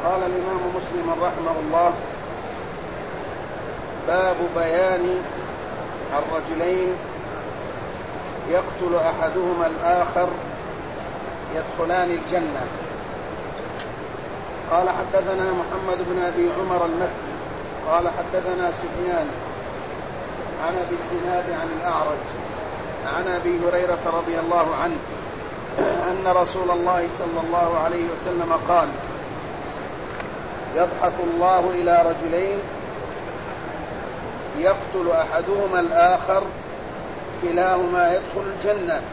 قال الإمام مسلم رحمه الله: باب بيان الرجلين يقتل أحدهما الآخر يدخلان الجنة. قال: حدثنا محمد بن أبي عمر المكي قال: حدثنا سفيان عن أبي الزناد عن الأعرج عن أبي هريرة رضي الله عنه أن رسول الله صلى الله عليه وسلم قال: يضحك الله إلى رجلين يقتل أحدهما الآخر كلاهما يدخل الجنة.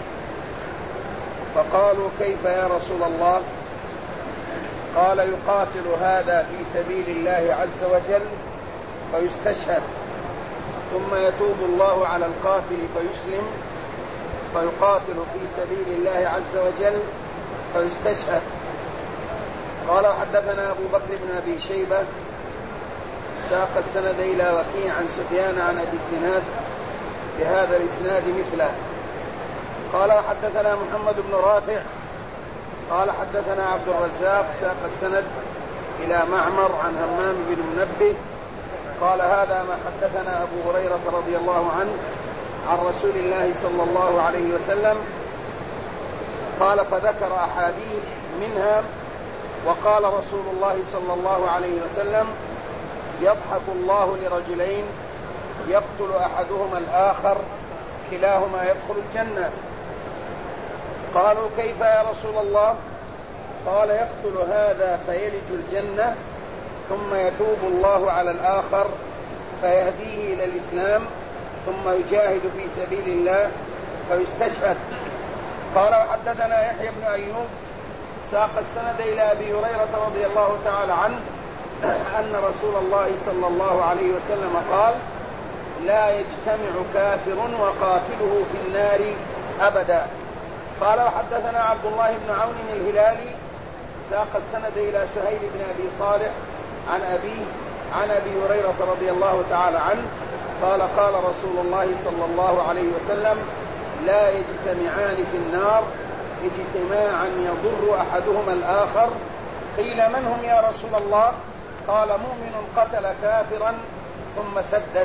فقالوا: كيف يا رسول الله؟ قال: يقاتل هذا في سبيل الله عز وجل فيستشهد، ثم يتوب الله على القاتل فيسلم فيقاتل في سبيل الله عز وجل فيستشهد. قال: حدثنا أبو بكر بن أبي شيبة ساق السند إلى وكيع عن سفيان عن أبي الزناد بهذا الإسناد مثله. قال: حدثنا محمد بن رافع قال: حدثنا عبد الرزاق ساق السند إلى معمر عن همام بن منبه قال: هذا ما حدثنا أبو هريرة رضي الله عنه عن رسول الله صلى الله عليه وسلم. قال: فذكر أحاديث منها: وقال رسول الله صلى الله عليه وسلم: يضحك الله لرجلين يقتل أحدهما الآخر كلاهما يدخل الجنة. قالوا: كيف يا رسول الله؟ قال: يقتل هذا فيلج الجنة، ثم يتوب الله على الآخر فيهديه إلى الإسلام، ثم يجاهد في سبيل الله فيستشهد. قال: وحدثنا يحيى بن أيوب ساق السند إلى أبي هريرة رضي الله تعالى عنه أن رسول الله صلى الله عليه وسلم قال: لا يجتمع كافر وقاتله في النار أبدا. قال: وحدثنا عبد الله بن عون الهلالي ساق السند إلى سهيل بن أبي صالح عن أبيه عن أبي هريرة رضي الله تعالى عنه قال: قال رسول الله صلى الله عليه وسلم: لا يجتمعان في النار اجتماعا يضر أحدهما الآخر. قيل: من هم يا رسول الله؟ قال: مؤمن قتل كافرا ثم سدد.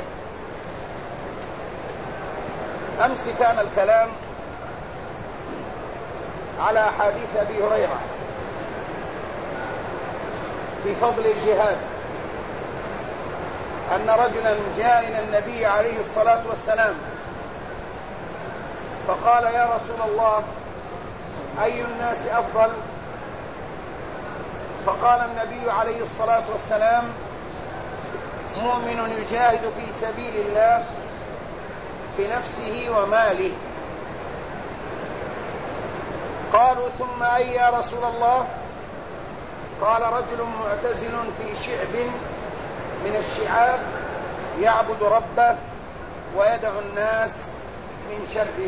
أمس كان الكلام على حديث أبي هريرة في فضل الجهاد، أن رجلا جاء إلى النبي عليه الصلاة والسلام فقال: يا رسول الله، أي الناس أفضل؟ فقال النبي عليه الصلاة والسلام: مؤمن يجاهد في سبيل الله بنفسه وماله. قالوا: ثم أي يا رسول الله؟ قال: رجل معتزل في شعب من الشعاب يعبد ربه ويدعو الناس من شره.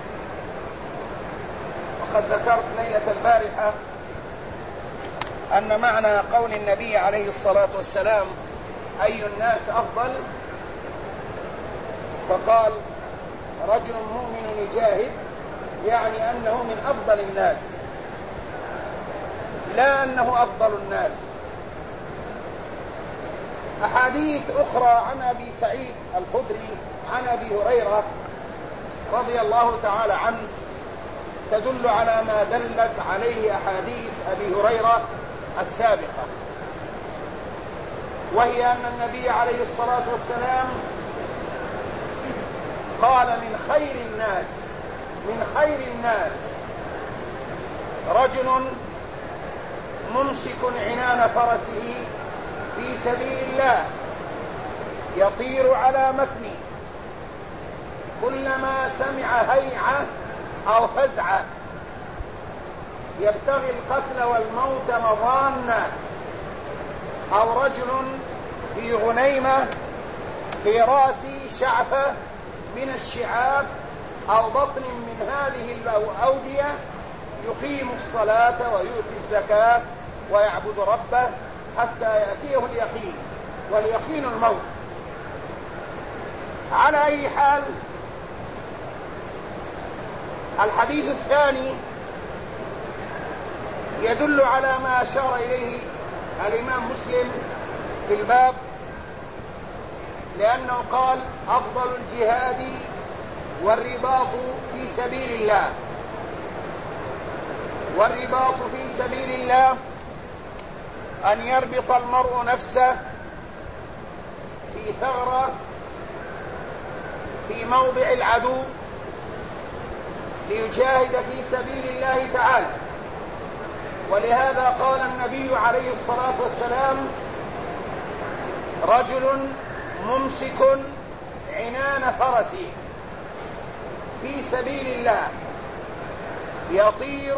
وقد ذكرت ليلة البارحة أن معنى قول النبي عليه الصلاة والسلام: أي الناس أفضل؟ فقال: رجل مؤمن يجاهد، يعني أنه من أفضل الناس، لا أنه أفضل الناس. أحاديث أخرى عن أبي سعيد الخدري عن أبي هريرة رضي الله تعالى عنه تدل على ما دلت عليه أحاديث أبي هريرة السابقة، وهي أن النبي عليه الصلاة والسلام قال: من خير الناس رجل ممسك عنان فرسه في سبيل الله يطير على متنه، كلما سمع هيعة أو فزعة يبتغي القتل والموت مضانا، أو رجل في غنيمة في رأس شعفة من الشعاب أو بطن من هذه الأودية يقيم الصلاة ويؤتي الزكاة ويعبد ربه حتى يأتيه اليقين، واليقين الموت. على أي حال، الحديث الثاني يدل على ما أشار إليه الإمام مسلم في الباب لأنه قال أفضل الجهاد والرباط في سبيل الله. والرباط في سبيل الله أن يربط المرء نفسه في ثغرة في موضع العدو ليجاهد في سبيل الله تعالى. ولهذا قال النبي عليه الصلاة والسلام: رجل ممسك عنان فرسه في سبيل الله يطير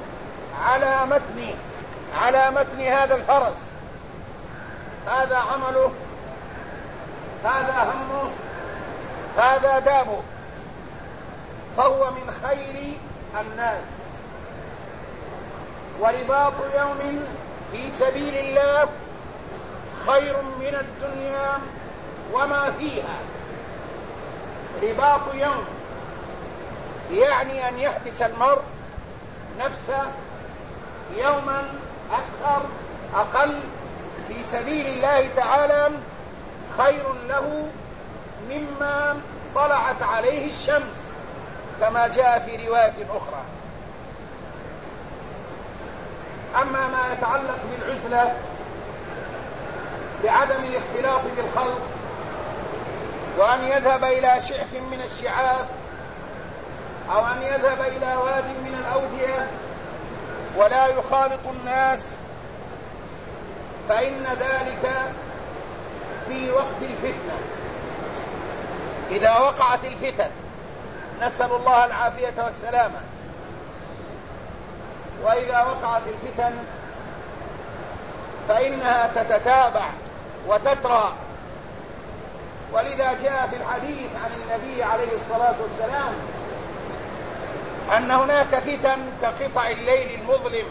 على متن هذا الفرس، هذا عمله، هذا همه، هذا دابه، فهو من خير الناس. ورباط يوم في سبيل الله خير من الدنيا وما فيها. رباط يوم يعني أن يحبس المرء نفسه يوما أكثر أقل في سبيل الله تعالى خير له مما طلعت عليه الشمس، كما جاء في رواية أخرى. أما ما يتعلق بالعزلة بعدم الاختلاط بالخلق وأن يذهب إلى شعف من الشعاف أو أن يذهب إلى واد من الأودية ولا يخالط الناس، فإن ذلك في وقت الفتنة. إذا وقعت الفتن، نسأل الله العافية والسلامة، وإذا وقعت الفتن فإنها تتتابع وتترى. ولذا جاء في الحديث عن النبي عليه الصلاة والسلام أن هناك فتن كقطع الليل المظلم،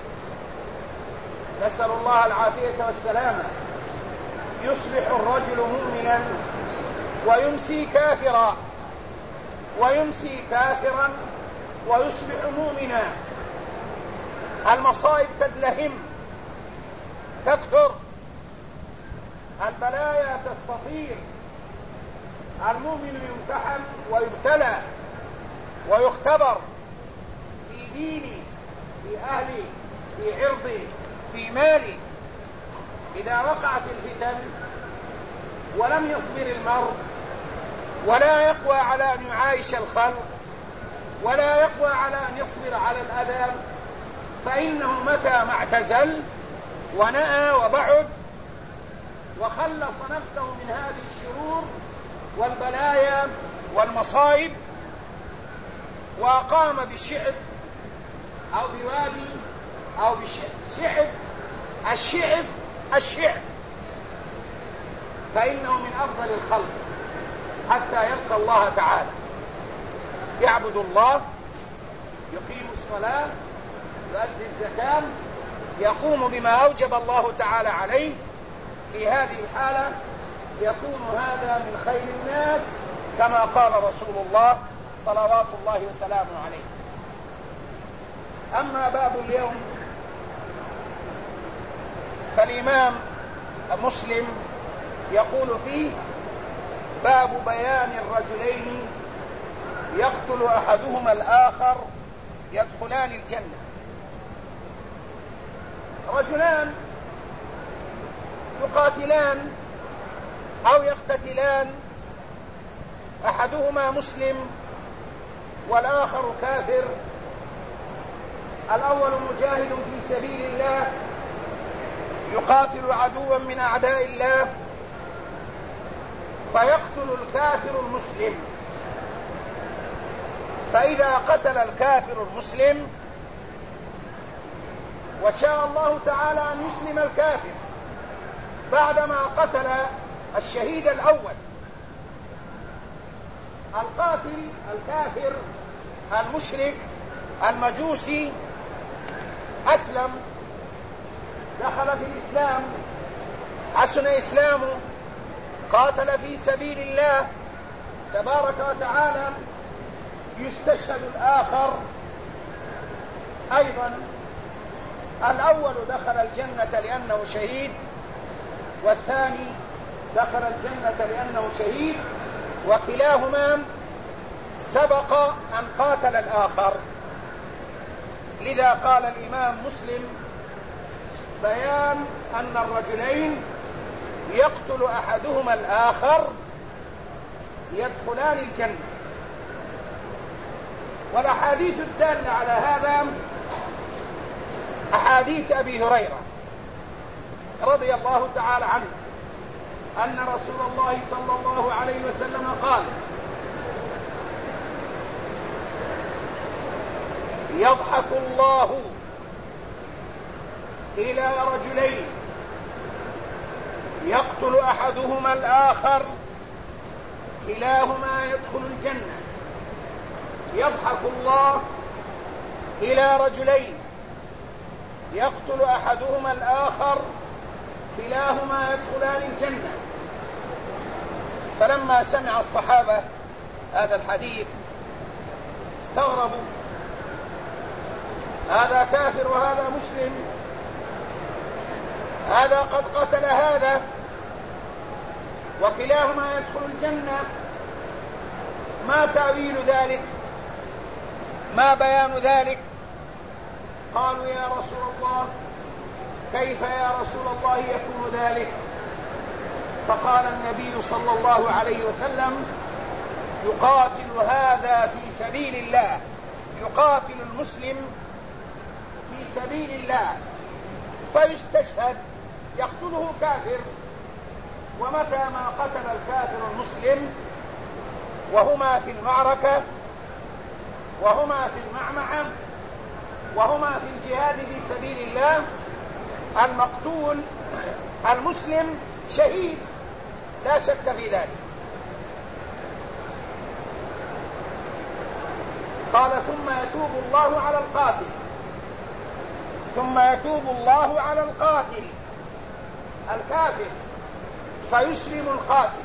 نسأل الله العافية والسلامة، يصبح الرجل مؤمنا ويمسي كافرا، ويمسي كافرا ويصبح مؤمنا. المصائب تدلهم، تكثر، البلايا تستطير، المؤمن يمتحن ويبتلى ويختبر في دينه، في أهله، في عرضه، في ماله. إذا وقعت الفتن ولم يصبر المرء ولا يقوى على أن يعايش الخلق ولا يقوى على أن يصبر على الأذى، فإنه متى ما اعتزل ونأى وبعد وخلص نفسه من هذه الشرور والبلايا والمصائب وقام بالشعب أو بوادي أو بالشعب، الشعب فإنه من أفضل الخلق حتى يلقى الله تعالى، يعبد الله، يقيم الصلاة، يؤدي الزكاة، يقوم بما أوجب الله تعالى عليه. في هذه الحالة يكون هذا من خير الناس كما قال رسول الله صلوات الله وسلامه عليه. أما باب اليوم فالإمام مسلم يقول فيه: باب بيان الرجلين يقتل أحدهما الآخر يدخلان الجنة. رجلان يقاتلان أو يقتتلان، أحدهما مسلم والآخر كافر. الأول مجاهد في سبيل الله يقاتل عدوا من أعداء الله فيقتل الكافر المسلم، فإذا قتل الكافر المسلم وشاء الله تعالى أن يسلم الكافر بعدما قتل الشهيد الأول، القاتل الكافر المشرك المجوسي أسلم، دخل في الإسلام، حسن إسلامه، قاتل في سبيل الله تبارك وتعالى، يستشهد الآخر أيضا الأول دخل الجنة لأنه شهيد، والثاني دخل الجنة لأنه شهيد، وكلاهما سبق أن قاتل الآخر. لذا قال الإمام مسلم: بيان أن الرجلين يقتل أحدهما الآخر يدخلان الجنة. والأحاديث الدالة على هذا أحاديث أبي هريرة رضي الله تعالى عنه أن رسول الله صلى الله عليه وسلم قال: يضحك الله إلى رجلين يقتل أحدهما الآخر كلاهما يدخل الجنة. يضحك الله إلى رجلين يقتل أحدهما الآخر كلاهما يدخلان الجنة. فلما سمع الصحابة هذا الحديث استغربوا: هذا كافر وهذا مسلم، هذا قد قتل هذا وكلاهما يدخل الجنة، ما تأويل ذلك؟ ما بيان ذلك؟ قالوا: يا رسول الله، كيف يا رسول الله يكون ذلك؟ فقال النبي صلى الله عليه وسلم: يقاتل هذا في سبيل الله، يقاتل المسلم في سبيل الله فيستشهد، يقتله كافر، ومتى ما قتل الكافر المسلم وهما في المعركة وهما في المعمعة وهما في الجهاد في سبيل الله، المقتول المسلم شهيد لا شك في ذلك. قال: ثم يتوب الله على القاتل، ثم يتوب الله على القاتل الكافر فيسلم القاتل،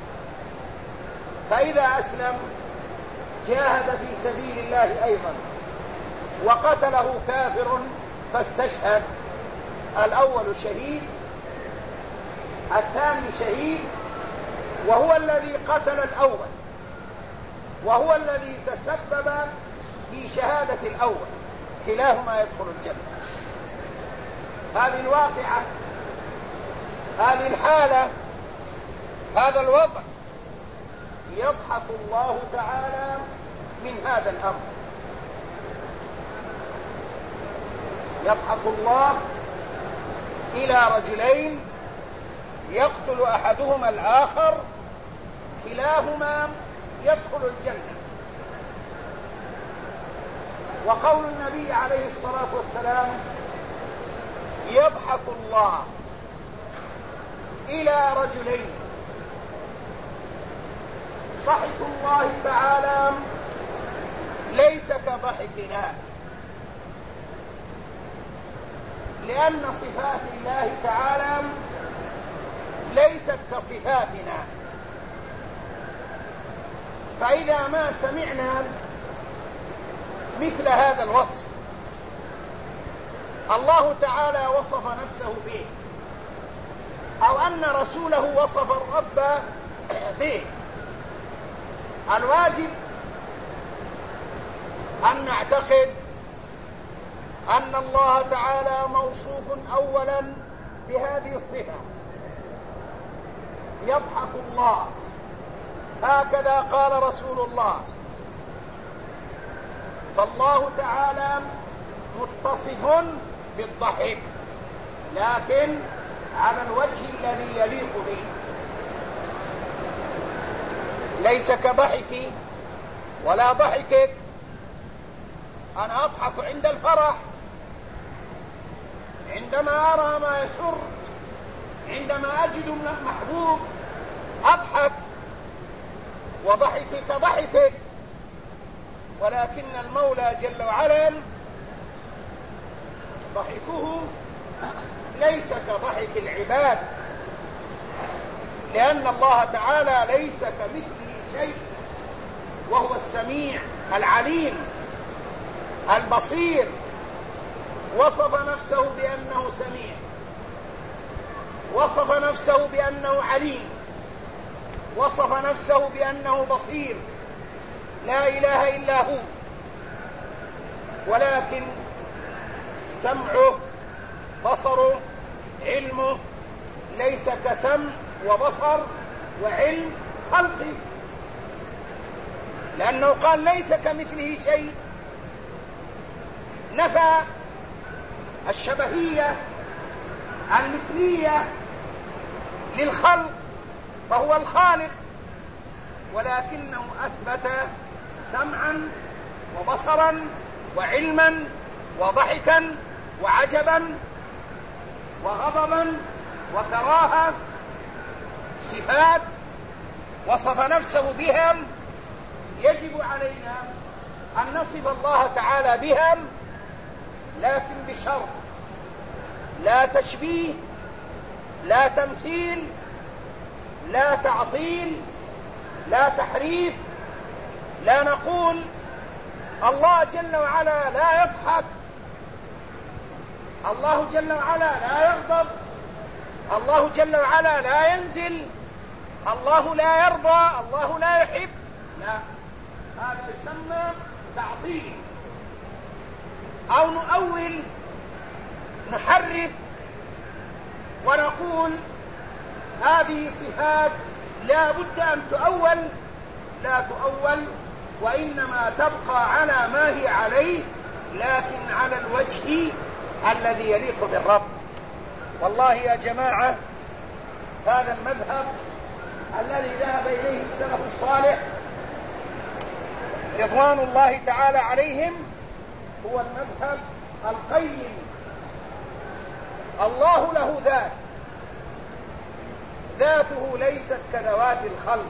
فإذا أسلم جاهد في سبيل الله أيضا وقتله كافر فاستشهد، الأول شهيد، الثاني شهيد، وهو الذي قتل الأول، وهو الذي تسبب في شهادة الأول، كلاهما يدخل الجنة. هذه الواقعة، هذه الحالة، هذا الوضع، يضحك الله تعالى من هذا الأمر. يضحك الله إلى رجلين يقتل أحدهما الآخر كلاهما يدخل الجنة. وقول النبي عليه الصلاة والسلام: يضحك الله إلى رجلين، ضحك الله تعالى ليس كضحكنا، لأن صفات الله تعالى ليست كصفاتنا. فإذا ما سمعنا مثل هذا الوصف الله تعالى وصف نفسه به، أو أن رسوله وصف الرب به، الواجب أن نعتقد أن الله تعالى موصوف أولا بهذه الصفة. يضحك الله، هكذا قال رسول الله. فالله تعالى متصف بالضحك، لكن على الوجه الذي يليق به، ليس كضحكي ولا ضحكك. أنا أضحك عند الفرح، عندما أرى ما يسر، عندما أجد محبوب أضحك، وضحكي كضحكك. ولكن المولى جل وعلا ضحكه ليس كضحك العباد، لأن الله تعالى ليس كمثله شيء، وهو السميع العليم البصير. وصف نفسه بأنه سميع، وصف نفسه بأنه عليم، وصف نفسه بأنه بصير، لا إله إلا هو. ولكن سمعه، بصره، علمه ليس كسمع وبصر وعلم خلقه، لأنه قال ليس كمثله شيء، نفى الشبهية المثلية للخلق، فهو الخالق، ولكنه أثبت سمعا وبصرا وعلما وضحكا وعجبا وغضبا وكراهة، صفات وصف نفسه بهم يجب علينا أن نصف الله تعالى بهم، لكن بشرط: لا تشبيه، لا تمثيل، لا تعطيل، لا تحريف. لا نقول الله جل وعلا لا يضحك، الله جل وعلا لا يغضب، الله جل وعلا لا ينزل، الله لا يرضى، الله لا يحب. لا، هذا يسمى تعطيل، أو نؤول، نحرف ونقول هذه صفات لا بد أن تؤول. لا تؤول، وإنما تبقى على ما هي عليه، لكن على الوجه الذي يليق بالرب. والله يا جماعة، هذا المذهب الذي ذهب إليه السلف الصالح رضوان الله تعالى عليهم هو المذهب القيم. الله له ذات، ذاته ليست كذوات الخلق،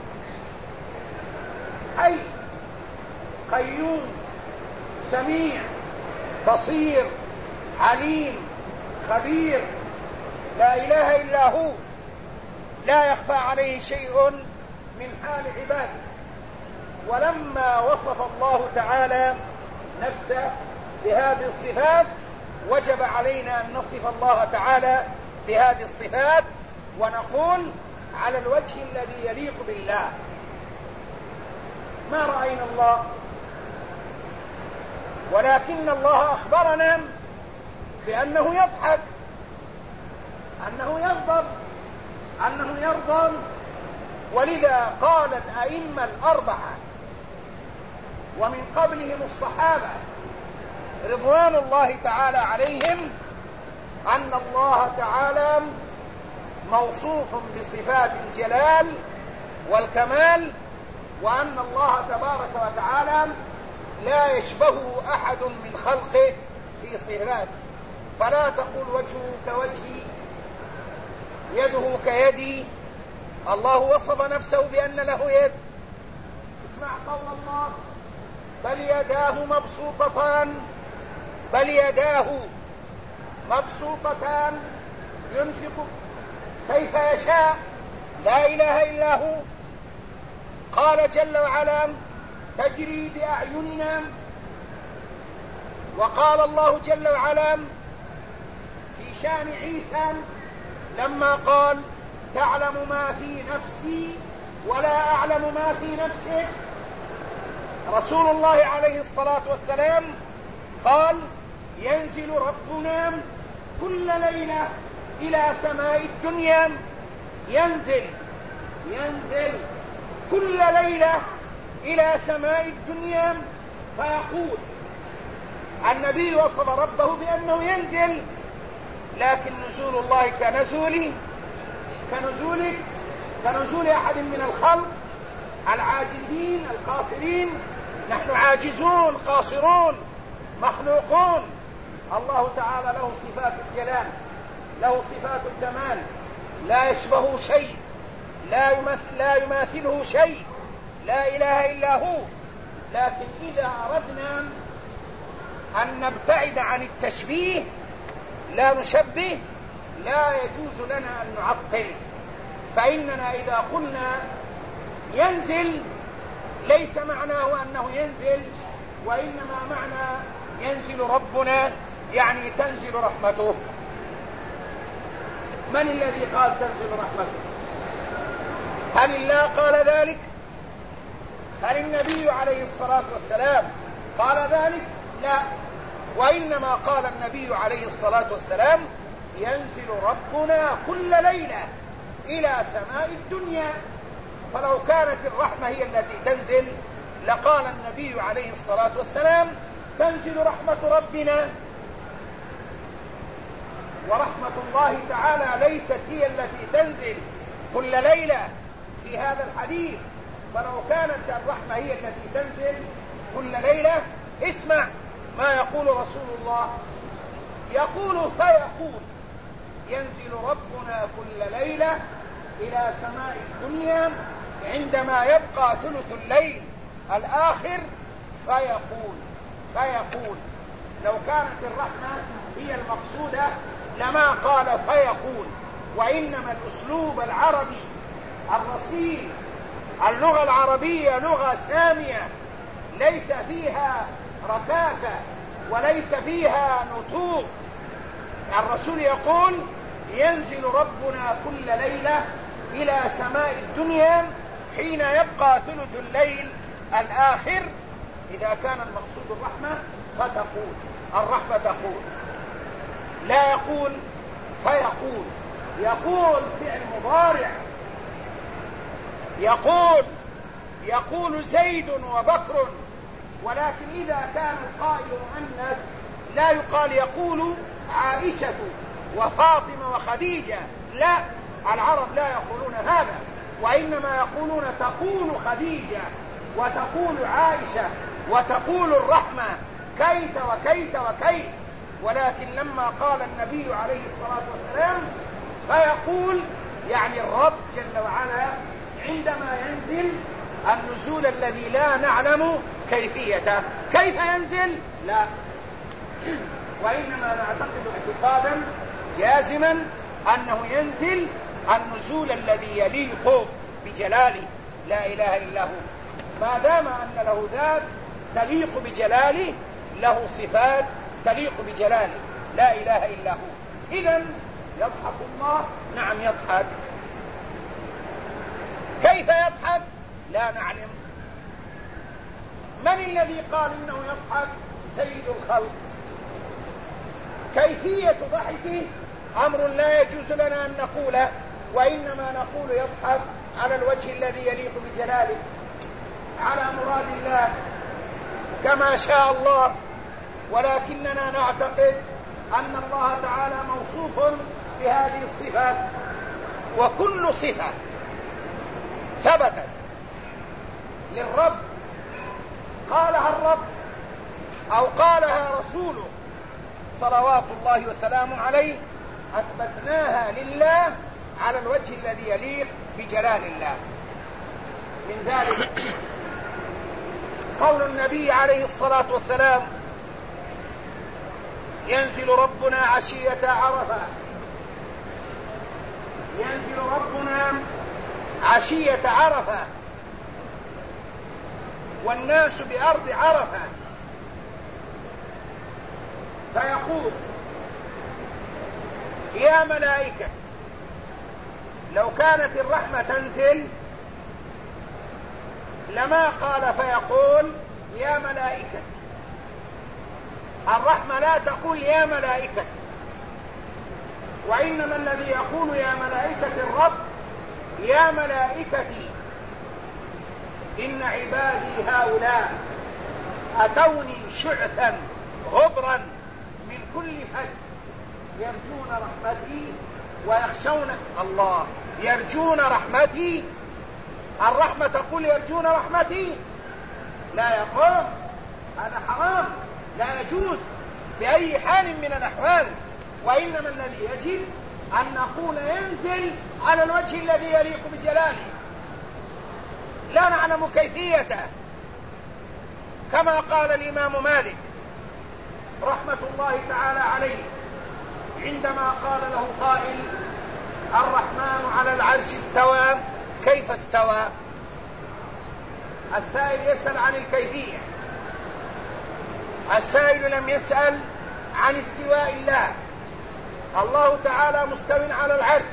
حي، قيوم، سميع، بصير، عليم، خبير، لا إله إلا هو، لا يخفى عليه شيء من حال عباده. ولما وصف الله تعالى نفسه بهذه الصفات وجب علينا أن نصف الله تعالى بهذه الصفات ونقول على الوجه الذي يليق بالله. ما رأينا الله، ولكن الله أخبرنا بأنه يضحك، أنه يغضب، أنه يرضى. ولذا قال الأئمة الأربعة ومن قبلهم الصحابة رضوان الله تعالى عليهم أن الله تعالى موصوف بصفات الجلال والكمال، وأن الله تبارك وتعالى لا يشبهه أحد من خلقه في صفاته. فلا تقول وجهه كوجهي، يده كيدي. الله وصف نفسه بأن له يد. اسمع قول الله: بل يداه مبسوطتان، بل يداه مبسوطتان ينفق كيف يشاء، لا إله إلا هو. قال جل وعلا: تجري بأعيننا. وقال الله جل وعلا في شأن عيسى لما قال: تعلم ما في نفسي ولا أعلم ما في نفسك. رسول الله عليه الصلاة والسلام قال: ينزل ربنا كل ليلة إلى سماء الدنيا، ينزل كل ليلة إلى سماء الدنيا فيقول. النبي وصف ربه بأنه ينزل، لكن نزول الله كنزول أحد من الخلق العاجزين القاصرين. نحن عاجزون قاصرون مخلوقون. الله تعالى له صفات الجلال، له صفات الكمال، لا يشبهه شيء، لا يماثله شيء، لا إله إلا هو. لكن إذا أردنا أن نبتعد عن التشبيه، لا نشبه، لا يجوز لنا أن نعطل. فإننا إذا قلنا ينزل ليس معناه أنه ينزل، وإنما معنى ينزل ربنا يعني تنزل رحمته. من الذي قال تنزل رحمته؟ هل الله قال ذلك؟ هل النبي عليه الصلاة والسلام قال ذلك؟ لا، وإنما قال النبي عليه الصلاة والسلام ينزل ربنا كل ليلة إلى سماء الدنيا. فلو كانت الرحمة هي التي تنزل لقال النبي عليه الصلاة والسلام تنزل رحمة ربنا. ورحمة الله تعالى ليست هي التي تنزل كل ليلة في هذا الحديث. فلو كانت الرحمة هي التي تنزل كل ليلة، اسمع ما يقول رسول الله، يقول فيقول ينزل ربنا كل ليلة إلى سماء الدنيا عندما يبقى ثلث الليل الآخر فيقول. لو كانت الرحمة هي المقصودة لما قال فيقول، وإنما الأسلوب العربي الرصين، اللغة العربية لغة سامية ليس فيها ركاكة وليس فيها نطوق. الرسول يقول ينزل ربنا كل ليلة إلى سماء الدنيا حين يبقى ثلث الليل الآخر. إذا كان المقصود الرحمة فتقول، الرحمة تقول، لا يقول فيقول. يقول فعل مضارع، يقول زيد وبكر، ولكن إذا كان القائل مؤنث لا يقال يقول عائشة وفاطمة وخديجة، لا، العرب لا يقولون هذا، وإنما يقولون تقول خديجة وتقول عائشة وتقول الرحمة كيت وكيت وكيت. ولكن لما قال النبي عليه الصلاة والسلام فيقول، يعني الرب جل وعلا عندما ينزل النزول الذي لا نعلم كيفيته، كيف ينزل لا، وإنما نعتقد اعتقادا جازما أنه ينزل النزول الذي يليق بجلاله لا إله إلا هو. ما دام أن له ذات تليق بجلاله، له صفات تليق بجلاله لا إله إلا هو. إذن يضحك الله، نعم يضحك. كيف يضحك لا نعلم. من الذي قال إنه يضحك؟ سيد الخلق. كيفية ضحكه أمر لا يجوز لنا أن نقوله، وإنما نقول يضحك على الوجه الذي يليق بجلاله، على مراد الله كما شاء الله. ولكننا نعتقد أن الله تعالى موصوف بهذه الصفات، وكل صفة ثبتت للرب قالها الرب أو قالها رسوله صلوات الله وسلامه عليه أثبتناها لله على الوجه الذي يليق بجلال الله. من ذلك قول النبي عليه الصلاة والسلام ينزل ربنا عشية عرفة، ينزل ربنا عشية عرفة والناس بأرض عرفة فيقول يا ملائكة، لو كانت الرحمة تنزل لما قال فيقول يا ملائكة. الرحمة لا تقول يا ملائكة، وإنما الذي يقول يا ملائكة الرب يا ملائكتي إن عبادي هؤلاء أتوني شعثا غبرا من كل فج يرجون رحمتي ويخشون الله. يرجون رحمتي، الرحمة تقول يرجون رحمتي، لا يقوم، هذا حرام لا يجوز بأي حال من الأحوال. وإنما الذي يجب أن نقول ينزل على الوجه الذي يليق بجلاله، لا نعلم كيفيته، كما قال الإمام مالك رحمة الله تعالى عليه عندما قال له قائل الرحمن على العرش استوى، كيف استوى؟ السائل يسأل عن الكيفية، السائل لم يسأل عن استواء الله. الله تعالى مستو على العرش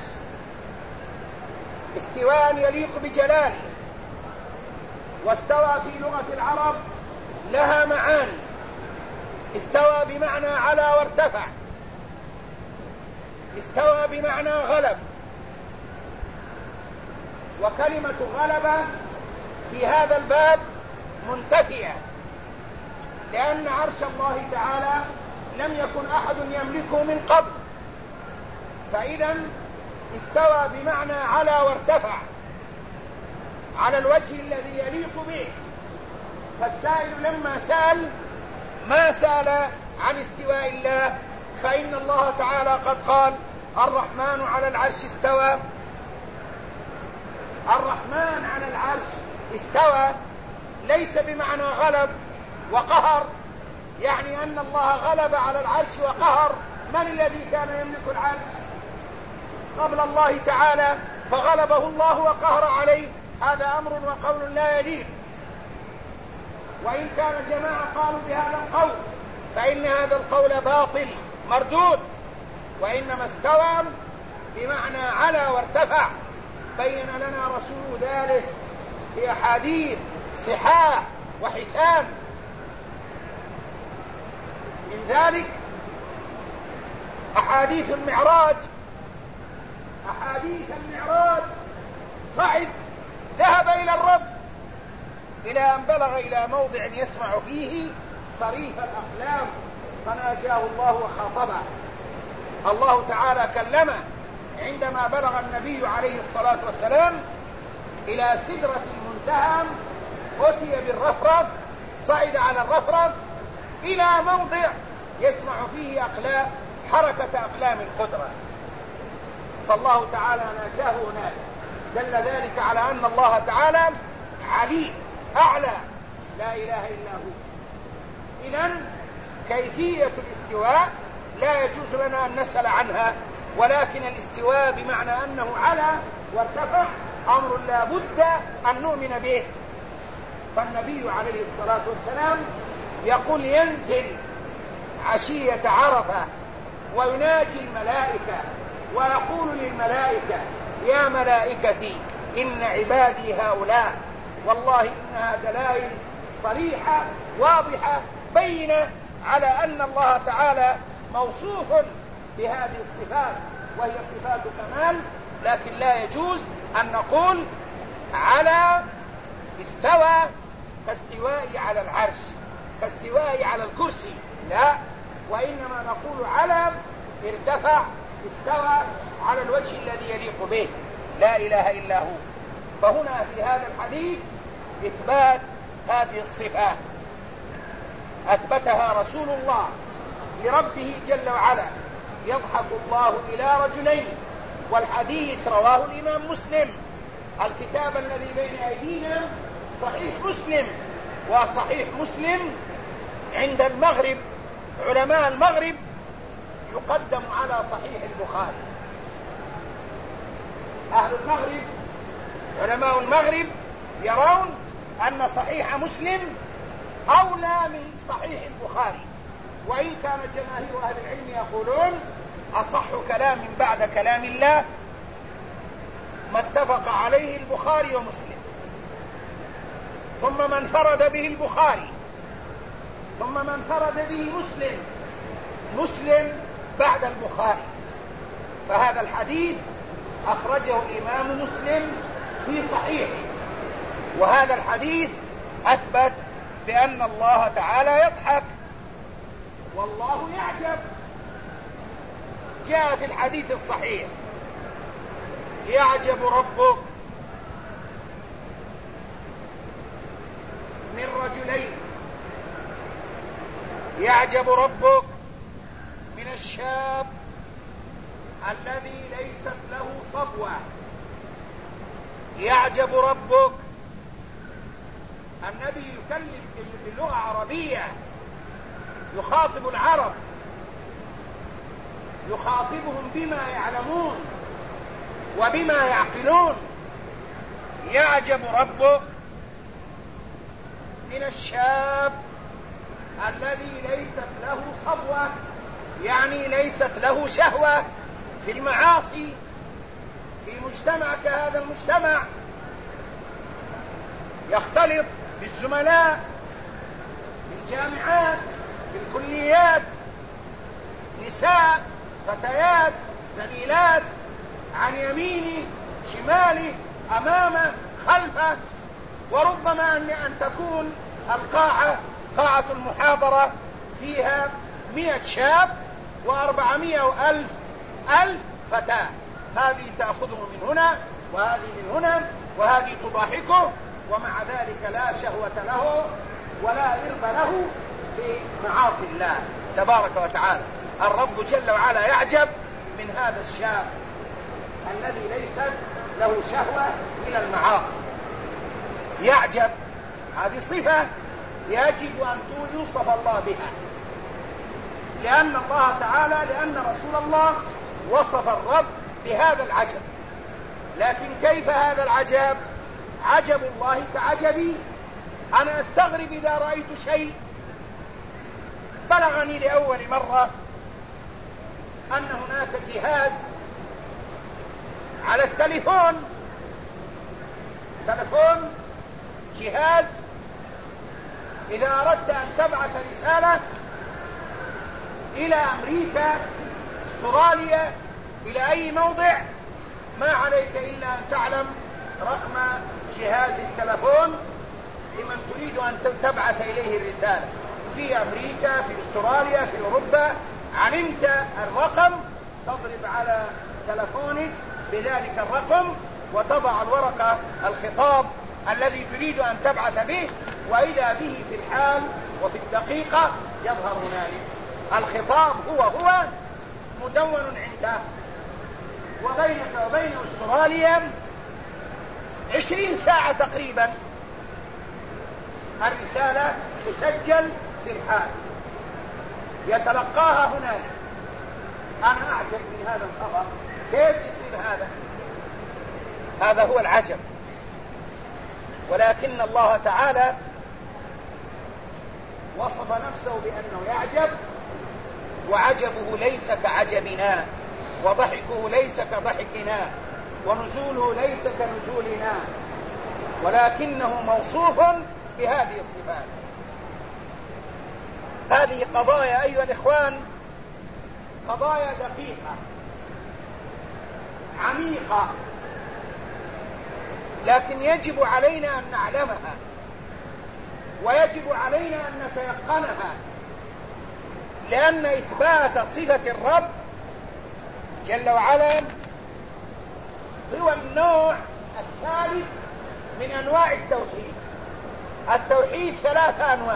استواء يليق بجلاله، واستوى في لغة العرب لها معاني. استوى بمعنى على وارتفع، استوى بمعنى غلب. وكلمة غلبة في هذا الباب منتفية، لأن عرش الله تعالى لم يكن أحد يملكه من قبل، فإذا استوى بمعنى على وارتفع على الوجه الذي يليق به. فالسائل لما سأل ما سأل عن استواء الله، فإن الله تعالى قد قال الرحمن على العرش استوى. الرحمن على العرش استوى ليس بمعنى غلب وقهر، يعني أن الله غلب على العرش وقهر. من الذي كان يملك العرش قبل الله تعالى فغلبه الله وقهر عليه؟ هذا أمر وقول لا يليق. وإن كان جماعة قالوا بهذا القول فإن هذا القول باطل مردود، وإنما استوى بمعنى على وارتفع. بين لنا رسول ذلك في أحاديث صحاح وحسان. من ذلك أحاديث المعراج. أحاديث المعراج صعد ذهب إلى الرب إلى أن بلغ إلى موضع يسمع فيه صريف الأقلام فناجاه الله وخاطبه. الله تعالى كلمه عندما بلغ النبي عليه الصلاة والسلام إلى سدرة المنتهى، أتي بالرفرف، صعد على الرفرف إلى موضع يسمع فيه حركة أقلام القدرة، فالله تعالى ناجاه هناك. دل ذلك على أن الله تعالى علي أعلى لا إله إلا هو. إذن كيفية الاستواء لا يجوز لنا أن نسأل عنها، ولكن الاستواء بمعنى أنه على وارتفع أمر لا بد أن نؤمن به. فالنبي عليه الصلاة والسلام يقول ينزل عشية عرفة ويناجي الملائكة ويقول للملائكة يا ملائكتي إن عبادي هؤلاء. والله إنها دلائل صريحة واضحة بينة على أن الله تعالى موصوف بهذه الصفات، وهي صفات كمال. لكن لا يجوز أن نقول على استوى كاستوائي على العرش كاستوائي على الكرسي، لا، وإنما نقول على ارتفع استوى على الوجه الذي يليق به، لا إله إلا هو. فهنا في هذا الحديث إثبات هذه الصفات أثبتها رسول الله لربه جل وعلا. يضحك الله إلى رجلين، والحديث رواه الإمام مسلم. الكتاب الذي بين أيدينا صحيح مسلم، وصحيح مسلم عند المغرب علماء المغرب يقدم على صحيح البخاري. أهل المغرب علماء المغرب يرون أن صحيح مسلم أولى من صحيح البخاري، وإن كان جماهير أهل العلم يقولون أصح كلام بعد كلام الله ما اتفق عليه البخاري ومسلم، ثم من انفرد به البخاري، ثم من انفرد به مسلم بعد البخاري. فهذا الحديث أخرجه الإمام مسلم في صحيحه، وهذا الحديث أثبت بأن الله تعالى يضحك والله يعجب. جاء في الحديث الصحيح يعجب ربك من رجلين، يعجب ربك من الشاب الذي ليست له صبوة، يعجب ربك. النبي يكلم باللغة عربية، يخاطب العرب، يخاطبهم بما يعلمون وبما يعقلون. يعجب ربك من الشاب الذي ليست له صبوة، يعني ليست له شهوة في المعاصي في مجتمع كهذا المجتمع، يختلط بالزملاء في الجامعات في الكليات، نساء فتيات زميلات عن يمينه شماله أمامه خلفه، وربما أن تكون القاعة قاعة المحاضرة فيها 100 شاب و400 ألف فتاة، هذه تأخذه من هنا وهذه من هنا وهذه تضاحكه، ومع ذلك لا شهوة له ولا إرب له في معاصي الله تبارك وتعالى. الرب جل وعلا يعجب من هذا الشاب الذي ليست له شهوة إلى المعاصي، يعجب. هذه صفة يجب أن يوصف الله بها، لأن الله تعالى لأن رسول الله وصف الرب بهذا العجب. لكن كيف هذا العجب؟ عجب الله كعجبي. أنا أستغرب إذا رأيت شيء بلغني لأول مرة أن هناك جهاز على التليفون، جهاز إذا أردت أن تبعث رسالة إلى أمريكا استراليا إلى أي موضع، ما عليك إلا أن تعلم رقم جهاز التلفون لمن تريد أن تبعث إليه الرسالة في أمريكا في استراليا في أوروبا. علمت الرقم تضرب على تلفونك بذلك الرقم وتضع الورقة الخطاب الذي تريد أن تبعث به، وإذا به في الحال وفي الدقيقة يظهر هنالك الخطاب هو مدون عنده. وبينك وبين أستراليا 20 ساعة تقريبا، الرسالة تسجل في الحال يتلقاها هنالك. أنا أعجب من هذا الخبر، كيف يصير هذا؟ هذا هو العجب. ولكن الله تعالى وصف نفسه بأنه يعجب، وعجبه ليس كعجبنا، وضحكه ليس كضحكنا، ونزوله ليس كنزولنا، ولكنه موصوف بهذه الصفات. هذه قضايا أيها الإخوان، قضايا دقيقة عميقة، لكن يجب علينا أن نعلمها، ويجب علينا أن نتيقنها، لأن إثبات صفة الرب جل وعلا هو النوع الثالث من أنواع التوحيد. التوحيد 3 أنواع.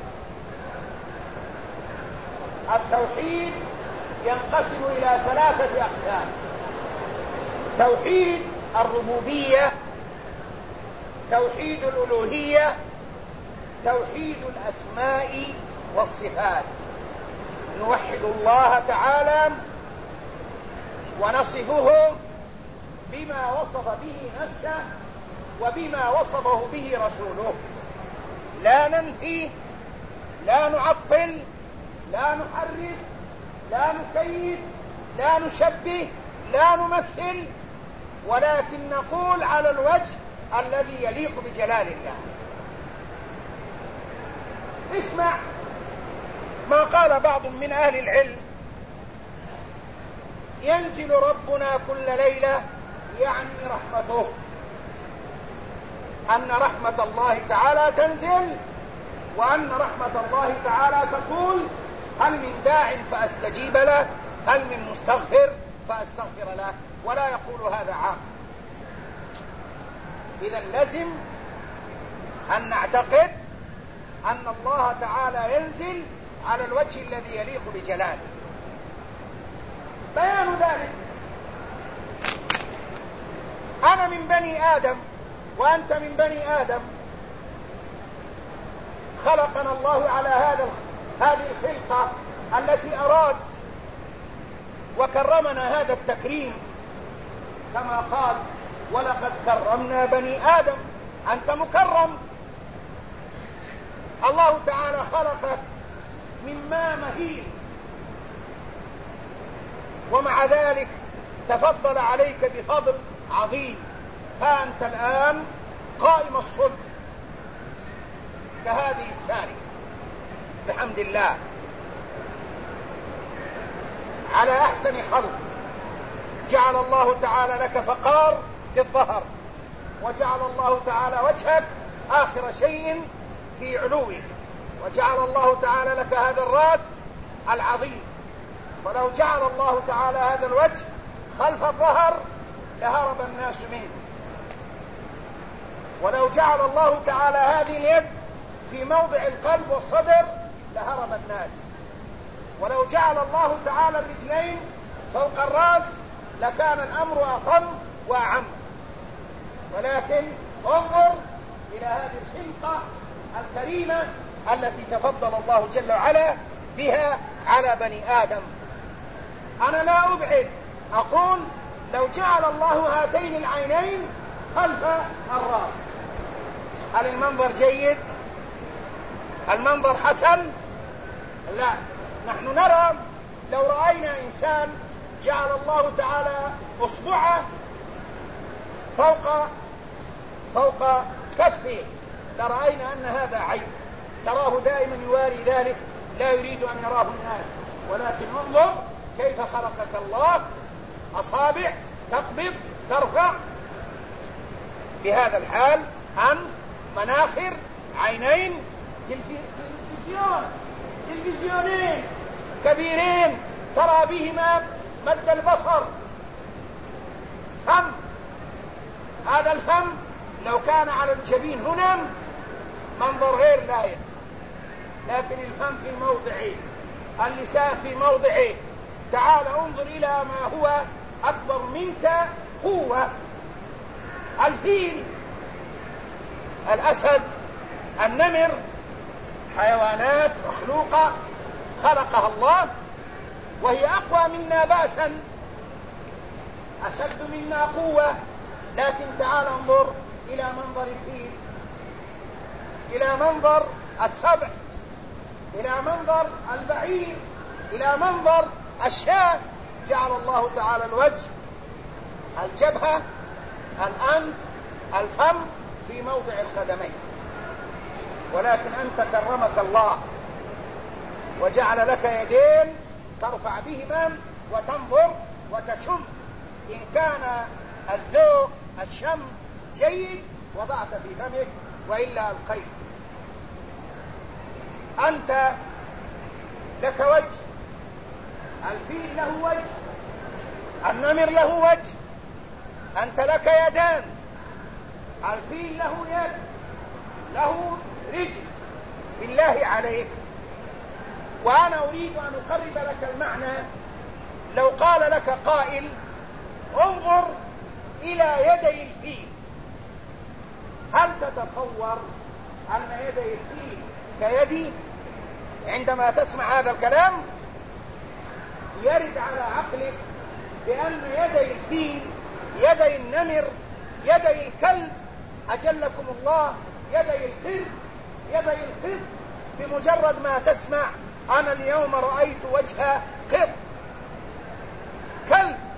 التوحيد ينقسم إلى 3 أقسام: توحيد الربوبية، توحيد الألوهية، توحيد الأسماء والصفات. نوحد الله تعالى ونصفه بما وصف به نفسه وبما وصفه به رسوله، لا ننفي، لا نعطل، لا نحرف، لا نكيف، لا نشبه، لا نمثل، ولكن نقول على الوجه الذي يليق بجلال الله. اسمع ما قال بعض من أهل العلم: ينزل ربنا كل ليلة، يعني رحمته، أن رحمة الله تعالى تنزل، وأن رحمة الله تعالى تقول: هل من داع فأستجيب له، هل من مستغفر فأستغفر له، ولا يقول هذا عام. إذا لازم أن نعتقد أن الله تعالى ينزل على الوجه الذي يليق بجلاله. بيان ذلك: أنا من بني آدم وأنت من بني آدم، خلقنا الله على هذه الخلقة التي أراد، وكرمنا هذا التكريم كما قال: ولقد كرمنا بني آدم. أنت مكرم. الله تعالى خلقك من ماء مهين، ومع ذلك تفضل عليك بفضل عظيم، فأنت الآن قائم الصلب كهذه السارية بحمد الله على أحسن خلق. جعل الله تعالى لك فقار في الظهر، وجعل الله تعالى وجهك آخر شيء في علوه، وجعل الله تعالى لك هذا الرأس العظيم. ولو جعل الله تعالى هذا الوجه خلف الظهر لهرب الناس منه، ولو جعل الله تعالى هذه اليد في موضع القلب والصدر لهرب الناس، ولو جعل الله تعالى الرجلين فوق الرأس لكان الأمر أطم وأعم. ولكن انظر إلى هذه الخلقة الكريمة التي تفضل الله جل وعلا بها على بني آدم. أنا لا أبعد، أقول لو جعل الله هاتين العينين خلف الرأس هل المنظر جيد؟ المنظر حسن؟ لا. نحن نرى لو رأينا إنسان جعل الله تعالى أصبعه فوق كفه لرأينا أن هذا عيب، تراه دائما يواري ذلك، لا يريد أن يراه الناس. ولكن انظر كيف خلقك الله، أصابع تقبض ترفع بهذا الحال، أنف، مناخر، عينين، تلفزيونين كبيرين ترى بهما مد البصر، فم، هذا الفم لو كان على الجبين هنا منظر غير لائق، لكن الفم في موضعه، اللسان في موضعه. تعال انظر إلى ما هو أكبر منك قوة، الفيل، الأسد، النمر، حيوانات مخلوقة خلقها الله وهي أقوى منا بأسا، أشد منا قوة. لكن تعال انظر إلى منظر الفيل، إلى منظر السبع، إلى منظر البعير، إلى منظر الشاة. جعل الله تعالى الوجه، الجبهة، الأنف، الفم في موضع القدمين. ولكن أنت كرمك الله وجعل لك يدين ترفع بهما وتنظر وتشم، إن كان الذوق الشم جيد وضعت في فمك، وإلا القيد. أنت لك وجه، الفيل له وجه، النمر له وجه، أنت لك يدان، الفيل له يد، له رجل. بالله عليك، وأنا أريد أن أقرب لك المعنى. لو قال لك قائل انظر إلى يدي الفيل، هل تتصور أن يدي الفيل كيدي؟ عندما تسمع هذا الكلام يرد على عقلك بأن يدي الفيل، يدي النمر، يدي الكلب، أجلكم الله، يدي القط، بمجرد ما تسمع أنا اليوم رأيت وجه قط، كلب،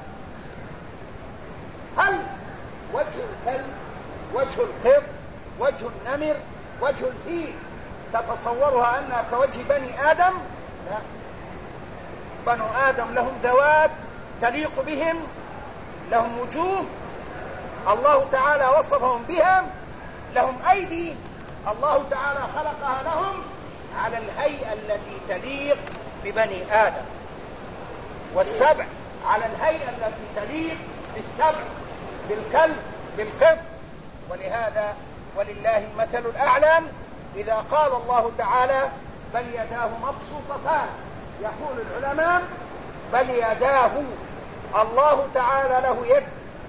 هل وجه الكلب، وجه القط، وجه النمر، وجه الفيل تتصورها أنها كوجه بني آدم؟ لا. بنو آدم لهم ذوات تليق بهم، لهم وجوه الله تعالى وصفهم بها، لهم أيدي الله تعالى خلقها لهم على الهيئة التي تليق ببني آدم، والسبع على الهيئة التي تليق بالسبع، بالكلب، بالقط. ولهذا ولله المثل الأعلى إذا قال الله تعالى بل يداه مبسوطتان، يقول العلماء بل يداه، الله تعالى له يد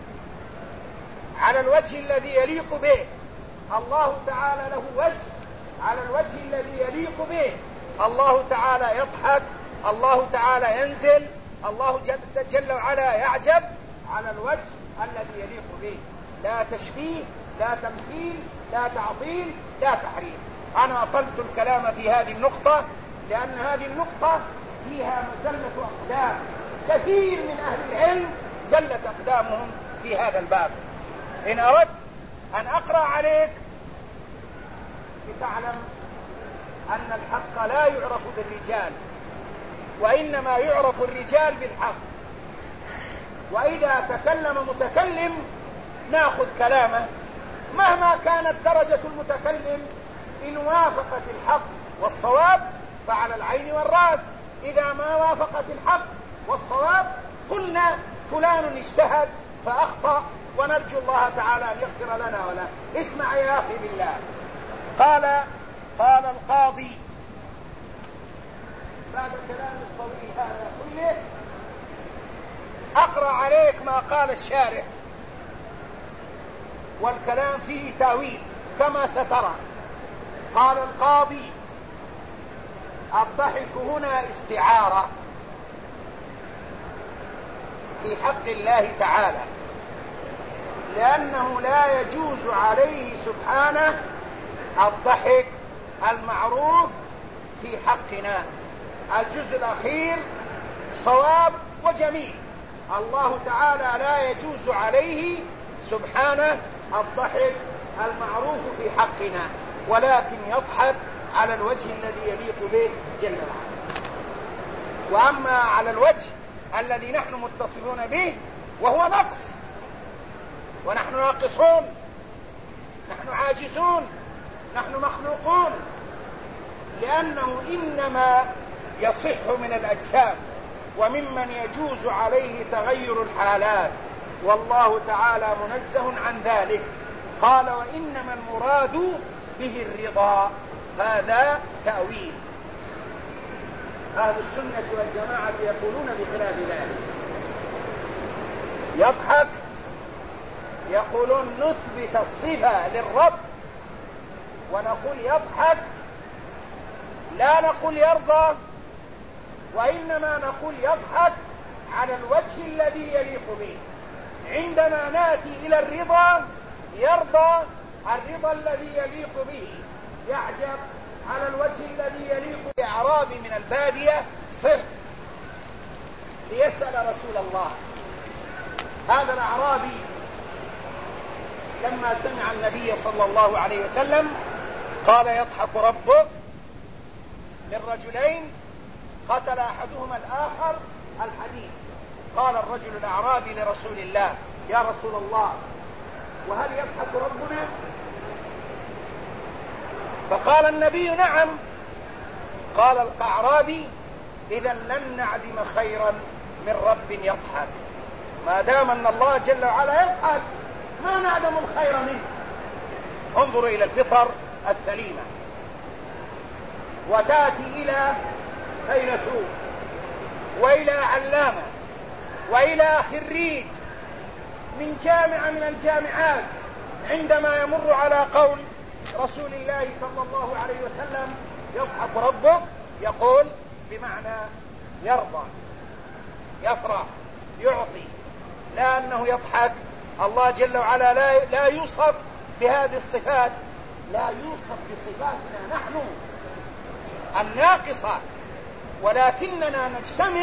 على الوجه الذي يليق به، الله تعالى له وجه على الوجه الذي يليق به، الله تعالى يضحك، الله تعالى ينزل، الله جل وعلا يعجب على الوجه الذي يليق به. لا تشبيه، لا تمثيل، لا تعطيل، لا تحريف. أنا أطلت الكلام في هذه النقطة لأن هذه النقطة فيها مزلة أقدام كثير من أهل العلم زلت أقدامهم في هذا الباب. إن أردت أن أقرأ عليك لتعلم أن الحق لا يعرف بالرجال، وإنما يعرف الرجال بالحق، وإذا تكلم متكلم نأخذ كلامه مهما كانت درجة المتكلم، إن وافقت الحق والصواب فعلى العين والرأس، إذا ما وافقت الحق والصواب قلنا فلان اجتهد فأخطأ ونرجو الله تعالى أن يغفر لنا وله. اسمع يا أخي بالله. قال القاضي بعد كلام الطويل هذا كله أقرأ عليك ما قال الشارح، والكلام فيه تأويل كما سترى. قال القاضي: الضحك هنا استعارة في حق الله تعالى، لأنه لا يجوز عليه سبحانه الضحك المعروف في حقنا. الجزء الأخير صواب وجميل. الله تعالى لا يجوز عليه سبحانه الضحك المعروف في حقنا، ولكن يضحك على الوجه الذي يليق به جل وعلا. وأما على الوجه الذي نحن متصفون به وهو نقص، ونحن ناقصون، نحن عاجزون، نحن مخلوقون، لأنه إنما يصح من الأجسام وممن يجوز عليه تغير الحالات، والله تعالى منزه عن ذلك. قال: وإنما المراد به الرضا. هذا تأويل. أهل السنة والجماعة يقولون بخلاف ذلك. يضحك يقولون نثبت الصفة للرب ونقول يضحك، لا نقول يرضى، وإنما نقول يضحك على الوجه الذي يليق به. عندما نأتي إلى الرضا يرضى الرضا الذي يليق به، يعجب على الوجه الذي يليق بأعرابي من البادية صرف ليسأل رسول الله. هذا الأعرابي لما سمع النبي صلى الله عليه وسلم قال: يضحك ربك من رجلين قتل أحدهما الآخر الحديث. قال الرجل الأعرابي لرسول الله: يا رسول الله، وهل يضحك ربنا؟ فقال النبي: نعم. قال الأعرابي: إذا لن نعدم خيرا من رب يضحك. ما دام أن الله جل وعلا يضحك ما نعدم الخير منه. انظروا إلى الفطر السليمة، وتأتي إلى فيلسوف وإلى علامة وإلى خريج من جامعة من الجامعات، عندما يمر على قول رسول الله صلى الله عليه وسلم يضحك ربك، يقول بمعنى يرضى، يفرح، يعطي، لا أنه يضحك. الله جل وعلا لا يوصف بهذه الصفات، لا يوصف بصفاتنا نحن الناقصة، ولكننا نجتمع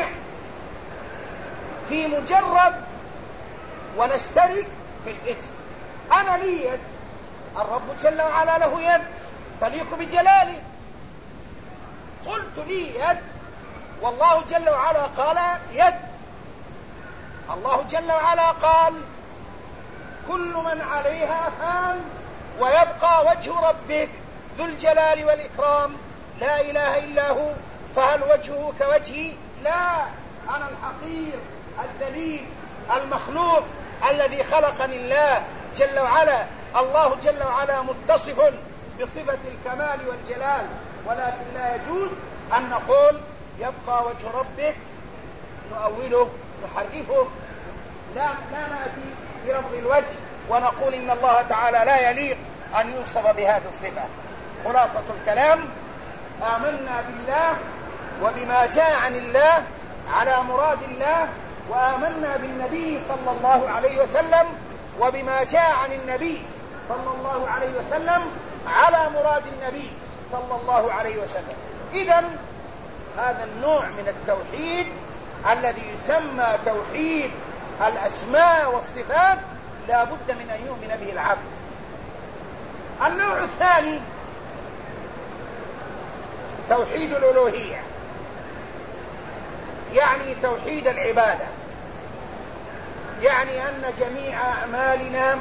في مجرد ونشترك في الاسم. أنا لي يد، الرب جل وعلا له يد تليق بجلاله. قلت لي يد، والله جل وعلا قال يد. الله جل وعلا قال: كل من عليها فان ويبقى وجه ربك ذو الجلال والإكرام لا إله إلا هو، فهل وجهه كوجهي؟ لا، أنا الحقير الذليل المخلوق الذي خلقني الله جل وعلا. الله جل وعلا متصف بصفة الكمال والجلال، ولكن لا يجوز أن نقول يبقى وجه ربك، نؤوله نحرفه. لا نأتي بلفظ الوجه ونقول إن الله تعالى لا يليق أن يوصف بهذه الصفة. خلاصة الكلام: آمنا بالله وبما جاء عن الله على مراد الله، وآمنا بالنبي صلى الله عليه وسلم وبما جاء عن النبي صلى الله عليه وسلم على مراد النبي صلى الله عليه وسلم. إذن هذا النوع من التوحيد الذي يسمى توحيد الأسماء والصفات لا بد من أن يؤمن به العبد. النوع الثاني توحيد الألوهية، يعني توحيد العبادة، يعني أن جميع أعمالنا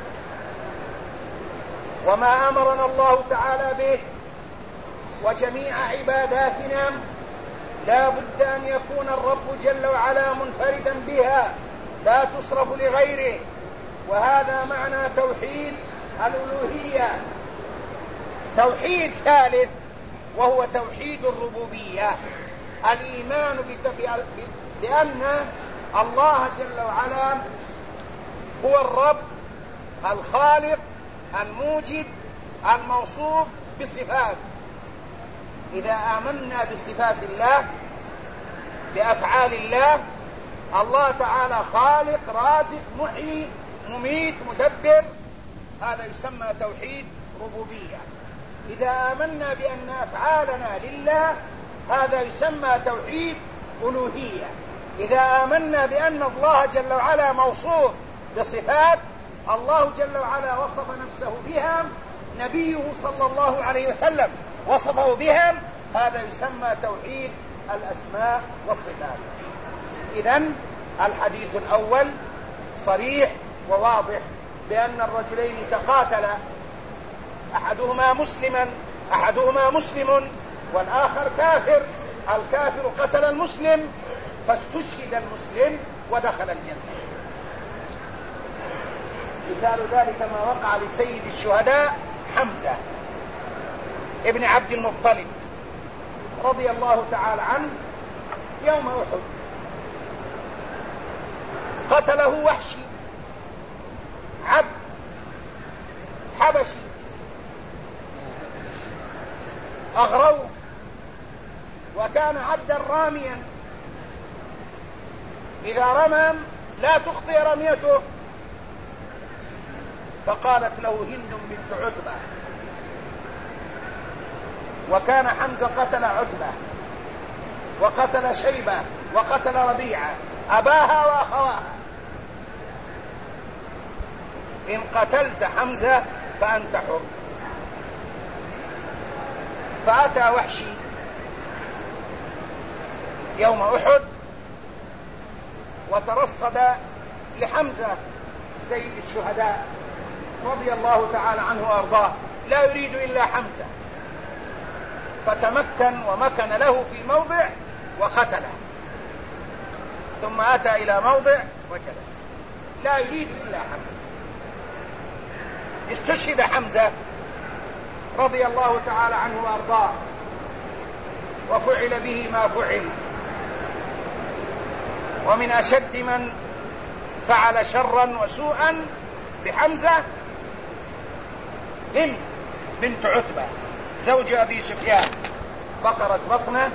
وما أمرنا الله تعالى به وجميع عباداتنا لا بد أن يكون الرب جل وعلا منفردا بها لا تصرف لغيره، وهذا معنى توحيد الألوهية. توحيد ثالث وهو توحيد الربوبية، الإيمان بأن الله جل وعلا هو الرب الخالق الموجد الموصوف بصفات. إذا آمنا بصفات الله بأفعال الله، الله تعالى خالق رازق محيي مميت مدبر، هذا يسمى توحيد ربوبية. إذا آمنا بأن أفعالنا لله، هذا يسمى توحيد ألوهية. إذا آمنا بأن الله جل وعلا موصوف بصفات الله جل وعلا وصف نفسه بها، نبيه صلى الله عليه وسلم وصفه بها، هذا يسمى توحيد الأسماء والصفات. إذن الحديث الأول صريح وواضح بأن الرجلين تقاتلا، أحدهما مسلم والآخر كافر، الكافر قتل المسلم فاستشهد المسلم ودخل الجنة. مثال ذلك ما وقع لسيد الشهداء حمزة ابن عبد المطلب رضي الله تعالى عنه يوم أحد. قتله وحشي عبد حبشي، أغروه، وكان عبدا راميا، إذا رمى لا تخطئ رميته، فقالت له هند بنت عتبة، وكان حمزة قتل عتبة وقتل شيبة وقتل ربيعة أباها وأخواها، إن قتلت حمزة فأنت حر. فأتى وحشي يوم أحد وترصد لحمزة سيد الشهداء رضي الله تعالى عنه وأرضاه، لا يريد إلا حمزة، فتمكن ومكن له في موضع وقتله، ثم أتى إلى موضع وجلس، لا يريد إلا حمزة. استشهد حمزة رضي الله تعالى عنه وأرضاه، وفعل به ما فعل. ومن أشد من فعل شرا وسوءا بحمزة هند بنت عتبة زوج أبي سفيان، بقرت بطنه،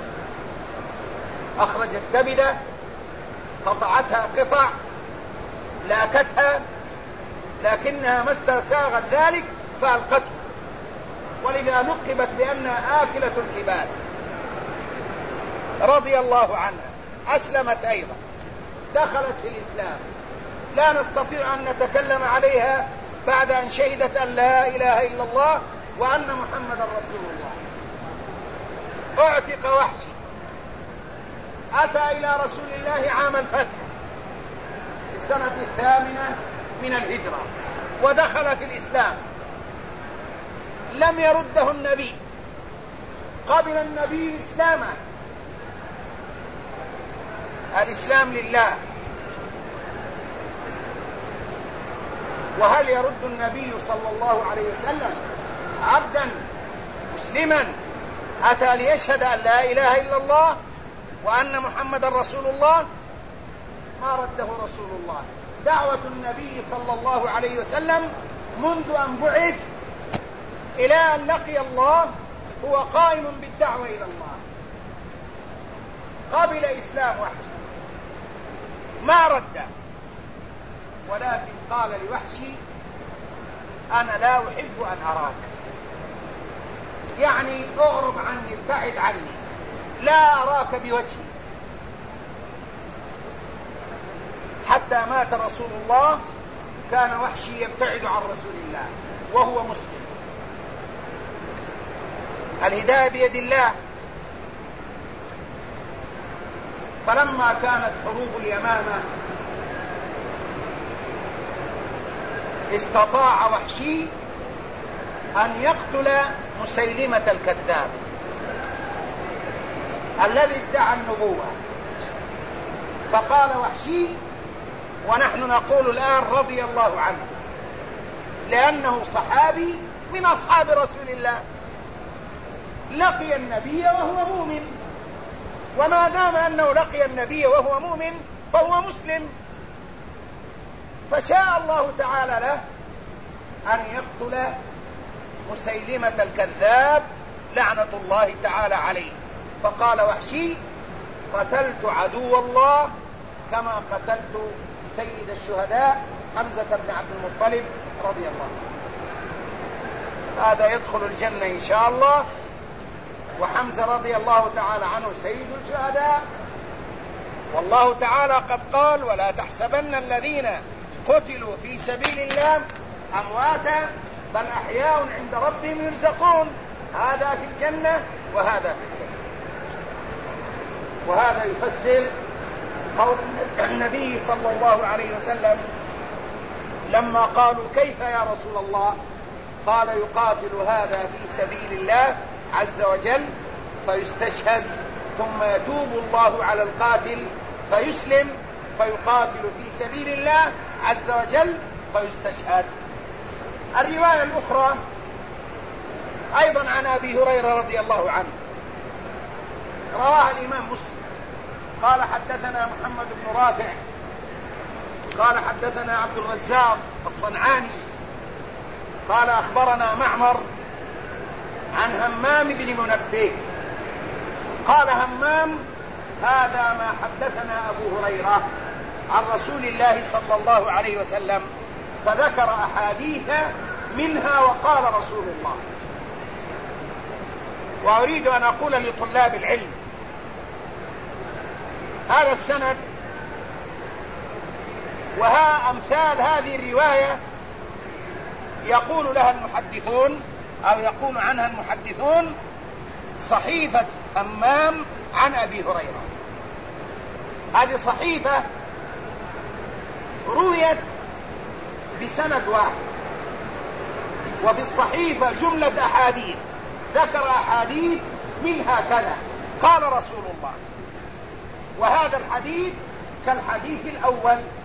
أخرجت كبده، قطعتها قطع، لاكتها، لكنها ما استساغت ذلك فألقته، ولذا لقبت بأنها آكلة الكباد. رضي الله عنها، أسلمت أيضا، دخلت في الإسلام، لا نستطيع أن نتكلم عليها بعد أن شهدت أن لا إله إلا الله وأن محمد رسول الله. اعتق وحشي، أتى إلى رسول الله عام الفتح في السنة 8 من الهجرة، ودخل في الإسلام، لم يرده النبي، قبل النبي إسلامه. الإسلام لله، وهل يرد النبي صلى الله عليه وسلم عبدا مسلما أتى ليشهد أن لا إله إلا الله وأن محمد رسول الله؟ ما رده رسول الله. دعوة النبي صلى الله عليه وسلم منذ أن بعث إلى أن لقي الله هو قائم بالدعوة إلى الله. قبل إسلام وحشي ما رد، ولكن قال لوحشي أنا لا أحب أن أراك، يعني اغرب عني، ابتعد عني، لا أراك بوجهي. حتى مات رسول الله كان وحشي يبتعد عن رسول الله وهو مسلم. الهداية بيد الله. فلما كانت حروب اليمامة استطاع وحشي أن يقتل مسيلمة الكذاب الذي ادعى النبوة. فقال وحشي، ونحن نقول الآن رضي الله عنه، لأنه صحابي من أصحاب رسول الله، لقي النبي وهو مؤمن، وما دام أنه لقي النبي وهو مؤمن فهو مسلم، فشاء الله تعالى له أن يقتل مسيلمة الكذاب لعنة الله تعالى عليه. فقال وحشي: قتلت عدو الله كما قتلت سيد الشهداء حمزة بن عبد المطلب رضي الله عنه. هذا يدخل الجنة إن شاء الله، وحمزة رضي الله تعالى عنه سيد الشهداء. والله تعالى قد قال: ولا تحسبن الذين قتلوا في سبيل الله أمواتا بل أحياء عند ربهم يرزقون. هذا في الجنة وهذا في الجنة. وهذا يفسر قول النبي صلى الله عليه وسلم لما قالوا: كيف يا رسول الله؟ قال: يقاتل هذا في سبيل الله عز وجل فيستشهد، ثم يتوب الله على القاتل فيسلم، فيقاتل في سبيل الله عز وجل فيستشهد. الرواية الأخرى أيضا عن أبي هريرة رضي الله عنه، رواها الإمام مسلم، قال: حدثنا محمد بن رافع قال: حدثنا عبد الرزاق الصنعاني قال: أخبرنا معمر عن همام بن منبه قال همام: هذا ما حدثنا أبو هريرة عن رسول الله صلى الله عليه وسلم، فذكر أحاديث منها وقال رسول الله. وأريد أن أقول لطلاب العلم: هذا السند وها أمثال هذه الرواية يقول لها المحدثون أو يقول عنها المحدثون صحيفة همام عن أبي هريرة. هذه صحيفة رويت بسند واحد، وفي الصحيفة جملة أحاديث، ذكر أحاديث منها كذا قال رسول الله. وهذا الحديث كالحديث الأول